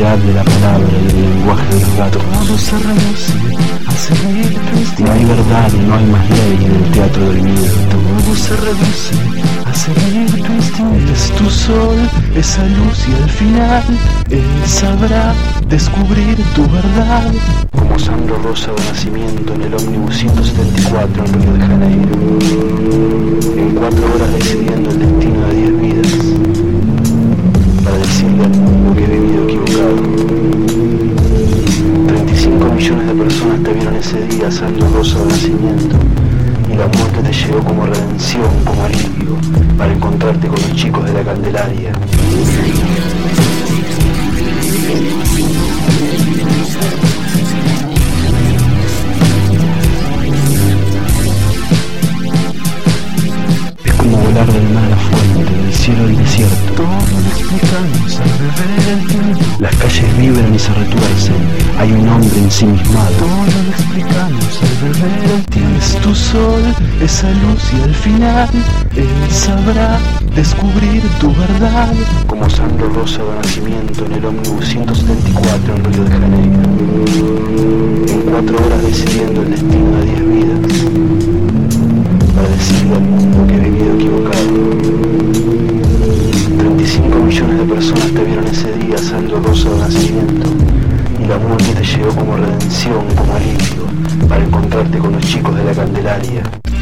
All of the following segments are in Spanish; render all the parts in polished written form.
espiritualidad de la palabra y el lenguaje de los gatos. Todo se reduce a seguir tu instinto. No hay verdad y no hay más ley en el teatro del miedo. Todo se reduce a seguir tu instinto. Es tu sol, esa luz y al final él sabrá descubrir tu verdad. Como Sandro Rosa de nacimiento en el ómnibus 174 en Río de Janeiro. En 4 horas decidiendo el destino de 10 vidas. Para decirle al mundo que he vivido equivocado. 35 millones de personas te vieron ese día, Sandro Rosa de nacimiento. Y la muerte te llegó como redención, como alivio, para encontrarte con los chicos de la Candelaria. Es como volar del mar a la fuente, del cielo al desierto. Todo lo explicamos al beber el tiempo. Las calles vibran y se retuercen, hay un hombre ensimismado. Todo lo explicamos al beber el tiempo. Es tu sol, esa luz y al final él sabrá descubrir tu verdad. Como Sandro Rosa de nacimiento en el ómnibus 174 en Río de Janeiro. En 4 horas decidiendo el destino de 10 vidas. Para decirle al mundo que he vivido equivocado. 35 millones de personas te vieron ese día, Sandro Rosa de nacimiento. Y la muerte te llegó como redención, como alivio, para encontrarte con los chicos de la Candelaria.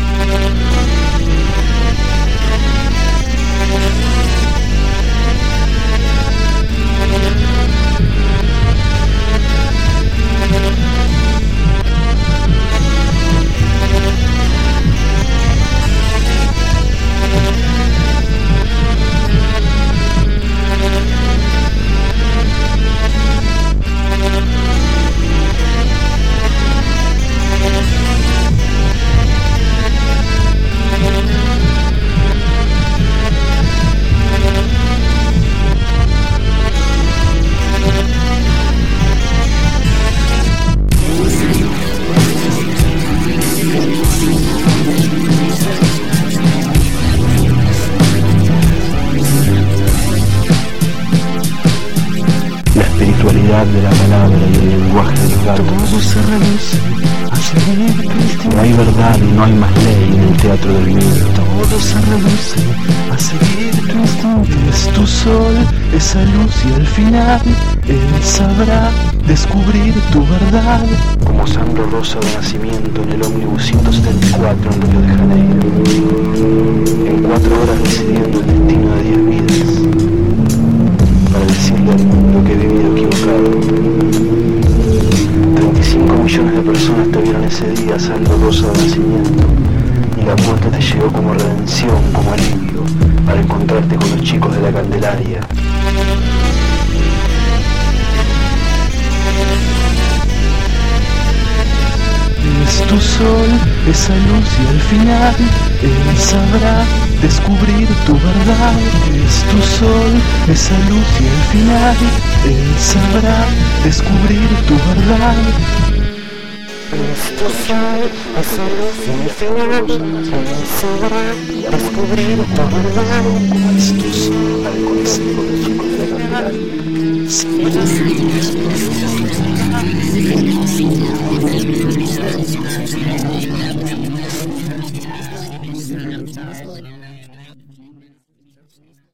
De la palabra y el lenguaje de los gatos. Todo se reduce a seguir tu instinto. No hay verdad y no hay más ley en el teatro del miedo. Todo se reduce a seguir tu instinto. Es tu sol, esa luz y al final él sabrá descubrir tu verdad. Como Sandro Rosa de nacimiento en el ómnibus 174 en Río de Janeiro. En 4 horas decidiendo el destino de 10 vidas. Para decirle al mundo que he vivido equivocado. 35 millones de personas te vieron ese día, Sandro Rosa de nacimiento. Y la muerte te llegó como redención, como alivio, para encontrarte con los chicos de la Candelaria. Es tu sol, esa luz y al final él sabrá descubrir tu verdad. Es tu sol, esa luz y al final él sabrá descubrir tu verdad. Es tu sol, esa luz y al final él sabrá descubrir tu verdad. Es tu sol, para encontrarte con los chicos de la Candelaria.